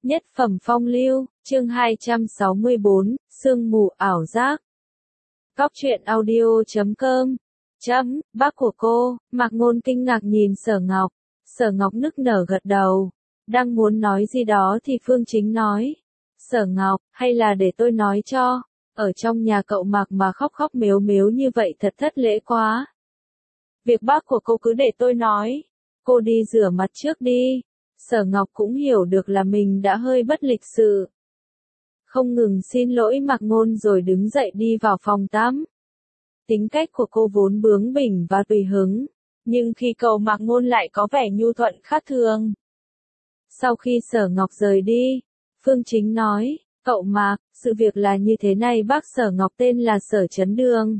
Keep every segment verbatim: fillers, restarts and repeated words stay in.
Nhất phẩm phong lưu, chương hai trăm sáu mươi bốn, sương mù ảo giác. Cóc truyện audio chấm com. Chấm, bác của cô, Mạc Ngôn kinh ngạc nhìn Sở Ngọc. Sở Ngọc nức nở gật đầu. Đang muốn nói gì đó thì Phương Chính nói. Sở Ngọc, hay là để tôi nói cho, ở trong nhà cậu Mạc mà khóc khóc mếu mếu như vậy thật thất lễ quá. Việc bác của cô cứ để tôi nói. Cô đi rửa mặt trước đi. Sở Ngọc cũng hiểu được là mình đã hơi bất lịch sự. Không ngừng xin lỗi Mạc Ngôn rồi đứng dậy đi vào phòng tắm. Tính cách của cô vốn bướng bỉnh và tùy hứng, nhưng khi cầu Mạc Ngôn lại có vẻ nhu thuận khác thường. Sau khi Sở Ngọc rời đi, Phương Chính nói, cậu Mạc, sự việc là như thế này, bác Sở Ngọc tên là Sở Chấn Đường.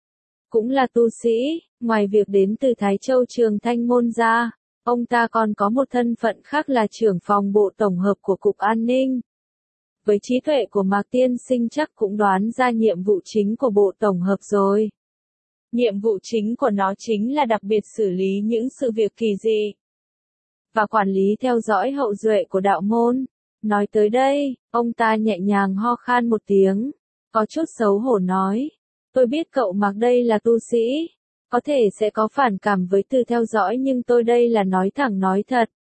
Cũng là tu sĩ, ngoài việc đến từ Thái Châu Trường Thanh Môn ra, ông ta còn có một thân phận khác là trưởng phòng bộ tổng hợp của Cục An ninh. Với trí tuệ của Mạc Tiên Sinh chắc cũng đoán ra nhiệm vụ chính của bộ tổng hợp rồi. Nhiệm vụ chính của nó chính là đặc biệt xử lý những sự việc kỳ dị và quản lý theo dõi hậu duệ của đạo môn. Nói tới đây, ông ta nhẹ nhàng ho khan một tiếng, có chút xấu hổ nói, tôi biết cậu Mạc đây là tu sĩ, có thể sẽ có phản cảm với từ theo dõi nhưng tôi đây là nói thẳng nói thật.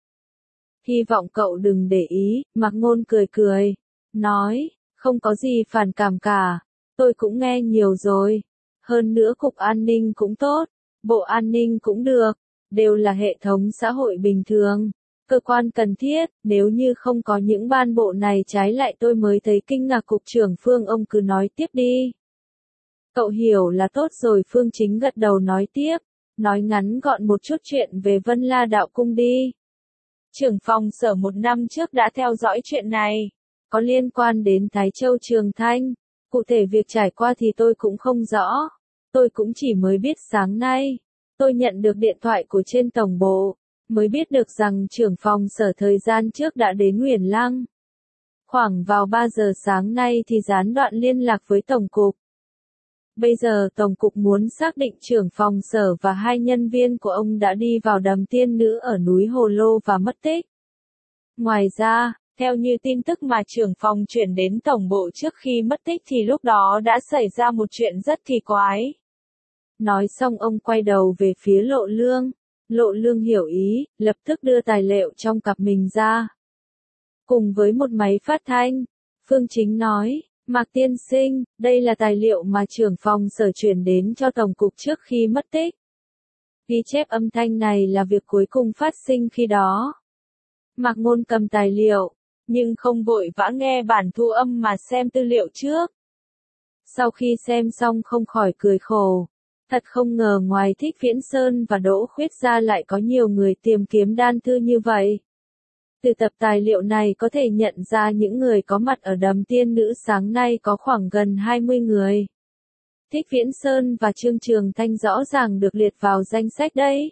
Hy vọng cậu đừng để ý. Mạc Ngôn cười cười, nói, không có gì phản cảm cả, tôi cũng nghe nhiều rồi. Hơn nữa Cục An ninh cũng tốt, Bộ An ninh cũng được, đều là hệ thống xã hội bình thường, cơ quan cần thiết, nếu như không có những ban bộ này trái lại tôi mới thấy kinh ngạc. Cục trưởng Phương, ông cứ nói tiếp đi. Cậu hiểu là tốt rồi. Phương Chính gật đầu nói tiếp, nói ngắn gọn một chút chuyện về Vân La Đạo Cung đi. Trưởng phòng Sở một năm trước đã theo dõi chuyện này, có liên quan đến Thái Châu Trường Thanh. Cụ thể việc trải qua thì tôi cũng không rõ, tôi cũng chỉ mới biết sáng nay. Tôi nhận được điện thoại của trên tổng bộ, mới biết được rằng trưởng phòng Sở thời gian trước đã đến Huyền Lăng. Khoảng vào ba giờ sáng nay thì gián đoạn liên lạc với Tổng cục. Bây giờ Tổng cục muốn xác định trưởng phòng Sở và hai nhân viên của ông đã đi vào đầm tiên nữ ở núi Hồ Lô và mất tích. Ngoài ra, theo như tin tức mà trưởng phòng chuyển đến Tổng bộ trước khi mất tích thì lúc đó đã xảy ra một chuyện rất kỳ quái. Nói xong ông quay đầu về phía Lộ Lương. Lộ Lương hiểu ý, lập tức đưa tài liệu trong cặp mình ra. Cùng với một máy phát thanh, Phương Chính nói, Mạc Tiên Sinh, đây là tài liệu mà trưởng phòng Sở chuyển đến cho Tổng cục trước khi mất tích. Ghi chép âm thanh này là việc cuối cùng phát sinh khi đó. Mạc Ngôn cầm tài liệu, nhưng không vội vã nghe bản thu âm mà xem tư liệu trước. Sau khi xem xong không khỏi cười khổ. Thật không ngờ ngoài Thích Viễn Sơn và Đỗ Khuyết ra lại có nhiều người tìm kiếm đan thư như vậy. Từ tập tài liệu này có thể nhận ra những người có mặt ở đầm tiên nữ sáng nay có khoảng gần hai mươi người. Thích Viễn Sơn và Trương Trường Thanh rõ ràng được liệt vào danh sách đấy.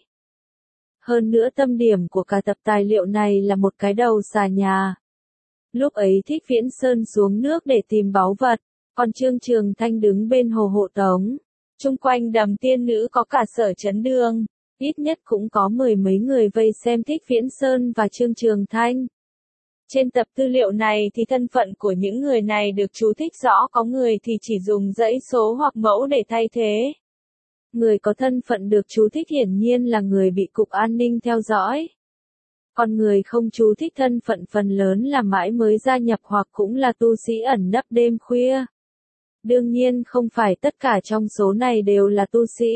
Hơn nữa tâm điểm của cả tập tài liệu này là một cái đầu xà nhà. Lúc ấy Thích Viễn Sơn xuống nước để tìm báu vật, còn Trương Trường Thanh đứng bên hồ hộ tống. Chung quanh đầm tiên nữ có cả Sở Chấn Đường, ít nhất cũng có mười mấy người vây xem Thích Viễn Sơn và Trương Trường Thanh. Trên tập tư liệu này thì thân phận của những người này được chú thích rõ, có người thì chỉ dùng dãy số hoặc mẫu để thay thế. Người có thân phận được chú thích hiển nhiên là người bị Cục An ninh theo dõi. Còn người không chú thích thân phận phần lớn là mãi mới gia nhập hoặc cũng là tu sĩ ẩn nấp đêm khuya. Đương nhiên không phải tất cả trong số này đều là tu sĩ.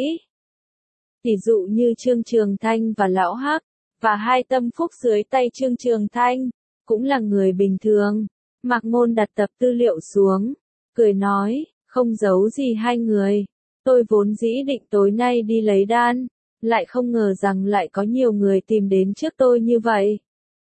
Tỷ dụ như Trương Trường Thanh và Lão Hắc, và hai tâm phúc dưới tay Trương Trường Thanh, cũng là người bình thường. Mạc Ngôn đặt tập tư liệu xuống, cười nói, không giấu gì hai người. Tôi vốn dĩ định tối nay đi lấy đan, lại không ngờ rằng lại có nhiều người tìm đến trước tôi như vậy.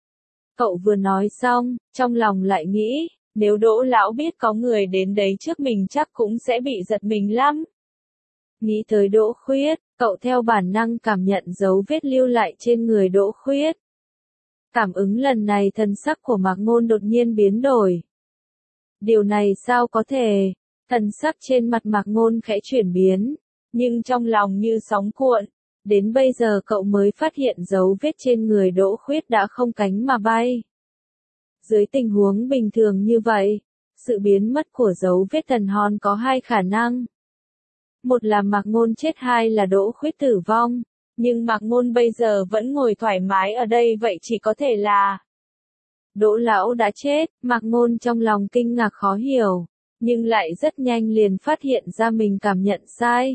Cậu vừa nói xong, trong lòng lại nghĩ, nếu Đỗ lão biết có người đến đấy trước mình chắc cũng sẽ bị giật mình lắm. Nghĩ tới Đỗ Khuyết, cậu theo bản năng cảm nhận dấu vết lưu lại trên người Đỗ Khuyết. Cảm ứng lần này thần sắc của Mạc Ngôn đột nhiên biến đổi. Điều này sao có thể? Thần sắc trên mặt Mạc Ngôn khẽ chuyển biến, nhưng trong lòng như sóng cuộn. Đến bây giờ cậu mới phát hiện dấu vết trên người Đỗ Khuyết đã không cánh mà bay. Dưới tình huống bình thường như vậy, sự biến mất của dấu vết thần hòn có hai khả năng. Một là Mạc Ngôn chết, hai là Đỗ Khuyết tử vong. Nhưng Mạc Ngôn bây giờ vẫn ngồi thoải mái ở đây, vậy chỉ có thể là Đỗ lão đã chết. Mạc Ngôn trong lòng kinh ngạc khó hiểu, nhưng lại rất nhanh liền phát hiện ra mình cảm nhận sai.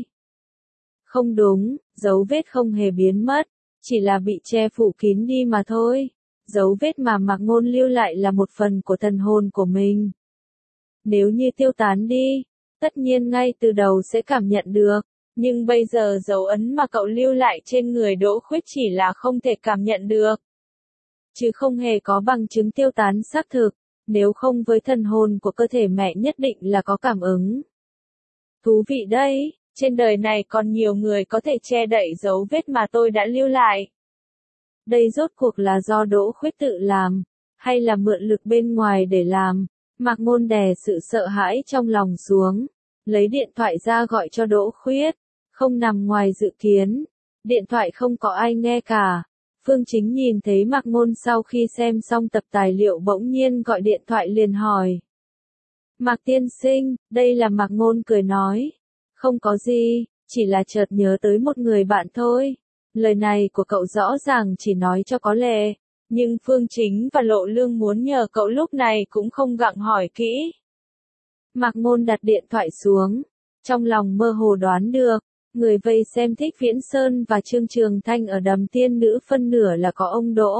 Không đúng, dấu vết không hề biến mất, chỉ là bị che phủ kín đi mà thôi. Dấu vết mà Mạc Ngôn lưu lại là một phần của thần hồn của mình. Nếu như tiêu tán đi, tất nhiên ngay từ đầu sẽ cảm nhận được. Nhưng bây giờ dấu ấn mà cậu lưu lại trên người Đỗ Khuyết chỉ là không thể cảm nhận được, chứ không hề có bằng chứng tiêu tán xác thực. Nếu không với thần hồn của cơ thể mẹ nhất định là có cảm ứng. Thú vị đấy, trên đời này còn nhiều người có thể che đậy dấu vết mà tôi đã lưu lại. Đây rốt cuộc là do Đỗ Khuyết tự làm, hay là mượn lực bên ngoài để làm? Mạc Ngôn đè sự sợ hãi trong lòng xuống, lấy điện thoại ra gọi cho Đỗ Khuyết. Không nằm ngoài dự kiến, điện thoại không có ai nghe cả. Phương Chính nhìn thấy Mạc Ngôn sau khi xem xong tập tài liệu bỗng nhiên gọi điện thoại liền hỏi. Mạc tiên sinh, đây là Mạc Ngôn cười nói. Không có gì, chỉ là chợt nhớ tới một người bạn thôi. Lời này của cậu rõ ràng chỉ nói cho có lệ, nhưng Phương Chính và Lộ Lương muốn nhờ cậu lúc này cũng không gặng hỏi kỹ. Mạc Ngôn đặt điện thoại xuống, trong lòng mơ hồ đoán được. Người vây xem Thích Viễn Sơn và Trương Trường Thanh ở Đầm Tiên Nữ phân nửa là có ông Đỗ.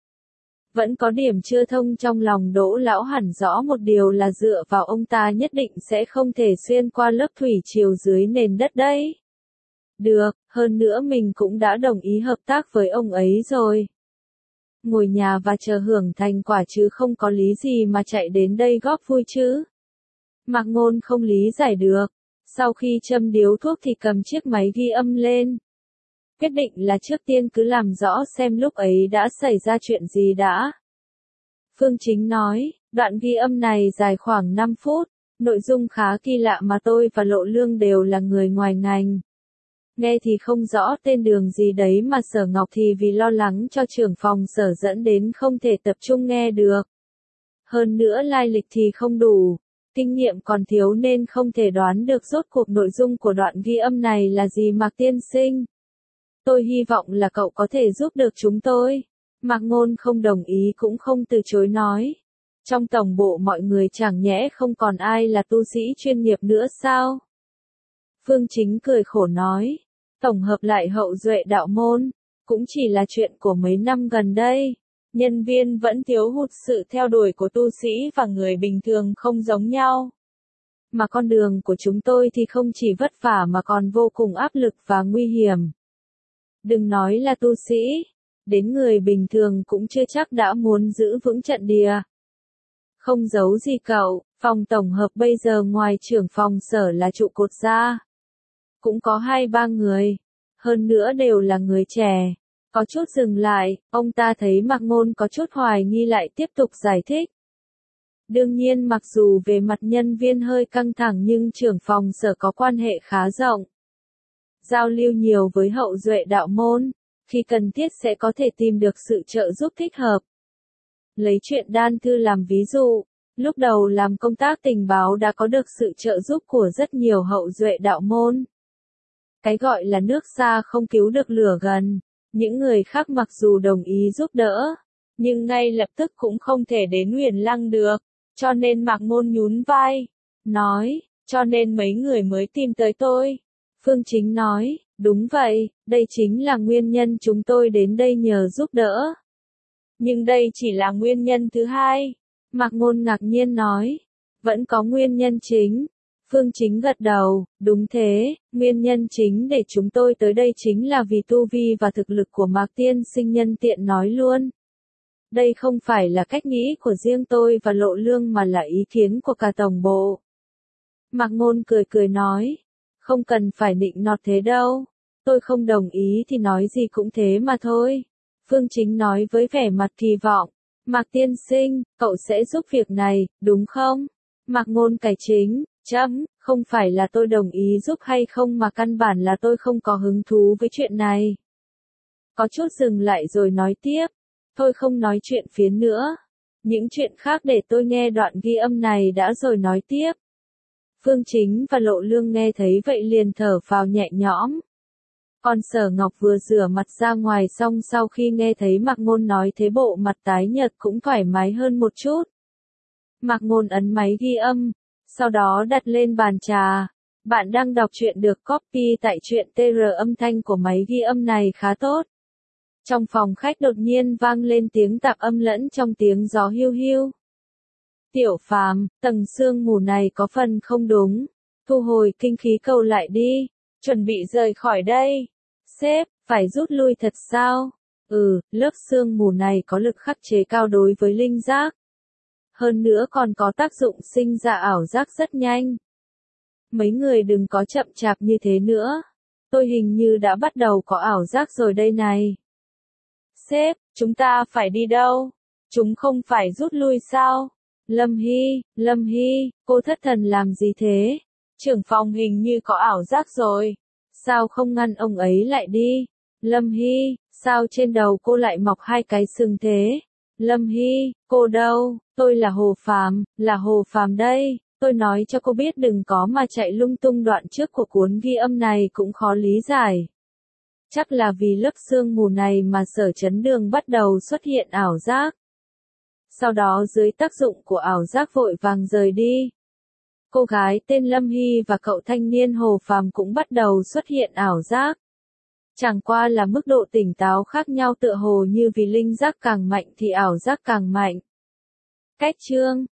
Vẫn có điểm chưa thông trong lòng Đỗ lão hẳn rõ một điều là dựa vào ông ta nhất định sẽ không thể xuyên qua lớp thủy triều dưới nền đất đấy. Được, hơn nữa mình cũng đã đồng ý hợp tác với ông ấy rồi. Ngồi nhà và chờ hưởng thành quả chứ không có lý gì mà chạy đến đây góp vui chứ. Mạc Ngôn không lý giải được. Sau khi châm điếu thuốc thì cầm chiếc máy ghi âm lên. Quyết định là trước tiên cứ làm rõ xem lúc ấy đã xảy ra chuyện gì đã. Phương Chính nói, đoạn ghi âm này dài khoảng năm phút, nội dung khá kỳ lạ mà tôi và Lộ Lương đều là người ngoài ngành. Nghe thì không rõ tên đường gì đấy mà Sở Ngọc thì vì lo lắng cho trưởng phòng Sở dẫn đến không thể tập trung nghe được. Hơn nữa lai lịch thì không đủ. Kinh nghiệm còn thiếu nên không thể đoán được rốt cuộc nội dung của đoạn ghi âm này là gì. Mạc tiên sinh. Tôi hy vọng là cậu có thể giúp được chúng tôi. Mạc Ngôn không đồng ý cũng không từ chối nói. Trong tổng bộ mọi người chẳng nhẽ không còn ai là tu sĩ chuyên nghiệp nữa sao? Phương Chính cười khổ nói. Tổng hợp lại hậu duệ đạo môn, cũng chỉ là chuyện của mấy năm gần đây. Nhân viên vẫn thiếu hụt sự theo đuổi của tu sĩ và người bình thường không giống nhau. Mà con đường của chúng tôi thì không chỉ vất vả mà còn vô cùng áp lực và nguy hiểm. Đừng nói là tu sĩ, đến người bình thường cũng chưa chắc đã muốn giữ vững trận địa. Không giấu gì cậu, phòng tổng hợp bây giờ ngoài trưởng phòng Sở là trụ cột ra. Cũng có hai ba người, hơn nữa đều là người trẻ. Có chút dừng lại, ông ta thấy Mạc Ngôn có chút hoài nghi lại tiếp tục giải thích. Đương nhiên mặc dù về mặt nhân viên hơi căng thẳng nhưng trưởng phòng Sở có quan hệ khá rộng. Giao lưu nhiều với hậu duệ đạo môn, khi cần thiết sẽ có thể tìm được sự trợ giúp thích hợp. Lấy chuyện Đan Thư làm ví dụ, lúc đầu làm công tác tình báo đã có được sự trợ giúp của rất nhiều hậu duệ đạo môn. Cái gọi là nước xa không cứu được lửa gần. Những người khác mặc dù đồng ý giúp đỡ, nhưng ngay lập tức cũng không thể đến Huyền Lăng được, cho nên Mạc Ngôn nhún vai, nói, cho nên mấy người mới tìm tới tôi. Phương Chính nói, đúng vậy, đây chính là nguyên nhân chúng tôi đến đây nhờ giúp đỡ. Nhưng đây chỉ là nguyên nhân thứ hai. Mạc Ngôn ngạc nhiên nói, vẫn có nguyên nhân chính. Phương Chính gật đầu, đúng thế, nguyên nhân chính để chúng tôi tới đây chính là vì tu vi và thực lực của Mạc tiên sinh. Nhân tiện nói luôn. Đây không phải là cách nghĩ của riêng tôi và Lộ Lương mà là ý kiến của cả tổng bộ. Mạc Ngôn cười cười nói, không cần phải nịnh nọt thế đâu, tôi không đồng ý thì nói gì cũng thế mà thôi. Phương Chính nói với vẻ mặt kỳ vọng, Mạc tiên sinh, cậu sẽ giúp việc này, đúng không? Mạc Ngôn cải chính. Chấm, không phải là tôi đồng ý giúp hay không mà căn bản là tôi không có hứng thú với chuyện này. Có chút dừng lại rồi nói tiếp, thôi không nói chuyện phiến nữa. Những chuyện khác để tôi nghe đoạn ghi âm này đã rồi nói tiếp. Phương Chính và Lộ Lương nghe thấy vậy liền thở phào nhẹ nhõm. Còn Sở Ngọc vừa rửa mặt ra ngoài xong sau khi nghe thấy Mạc Ngôn nói thế bộ mặt tái nhợt cũng thoải mái hơn một chút. Mạc Ngôn ấn máy ghi âm, sau đó đặt lên bàn trà. Bạn đang đọc truyện được copy tại truyện tê rờ, âm thanh của máy ghi âm này khá tốt. Trong phòng khách đột nhiên vang lên tiếng tạp âm lẫn trong tiếng gió hiu hiu. Tiểu Phàm, tầng sương mù này có phần không đúng. Thu hồi kinh khí cầu lại đi. Chuẩn bị rời khỏi đây. Sếp, phải rút lui thật sao? Ừ, lớp sương mù này có lực khắc chế cao đối với linh giác. Hơn nữa còn có tác dụng sinh ra ảo giác rất nhanh. Mấy người đừng có chậm chạp như thế nữa. Tôi hình như đã bắt đầu có ảo giác rồi đây này. Sếp, chúng ta phải đi đâu? Chúng không phải rút lui sao? Lâm Hy, Lâm Hy, cô thất thần làm gì thế? Trưởng phòng hình như có ảo giác rồi. Sao không ngăn ông ấy lại đi? Lâm Hy, sao trên đầu cô lại mọc hai cái sừng thế? Lâm Hy, cô đâu? Tôi là Hồ Phàm, là Hồ Phàm đây. Tôi nói cho cô biết đừng có mà chạy lung tung, đoạn trước của cuốn ghi âm này cũng khó lý giải. Chắc là vì lớp sương mù này mà Sở Chấn Đường bắt đầu xuất hiện ảo giác. Sau đó dưới tác dụng của ảo giác vội vàng rời đi. Cô gái tên Lâm Hy và cậu thanh niên Hồ Phàm cũng bắt đầu xuất hiện ảo giác. Chẳng qua là mức độ tỉnh táo khác nhau, tựa hồ như vì linh giác càng mạnh thì ảo giác càng mạnh. Cách chương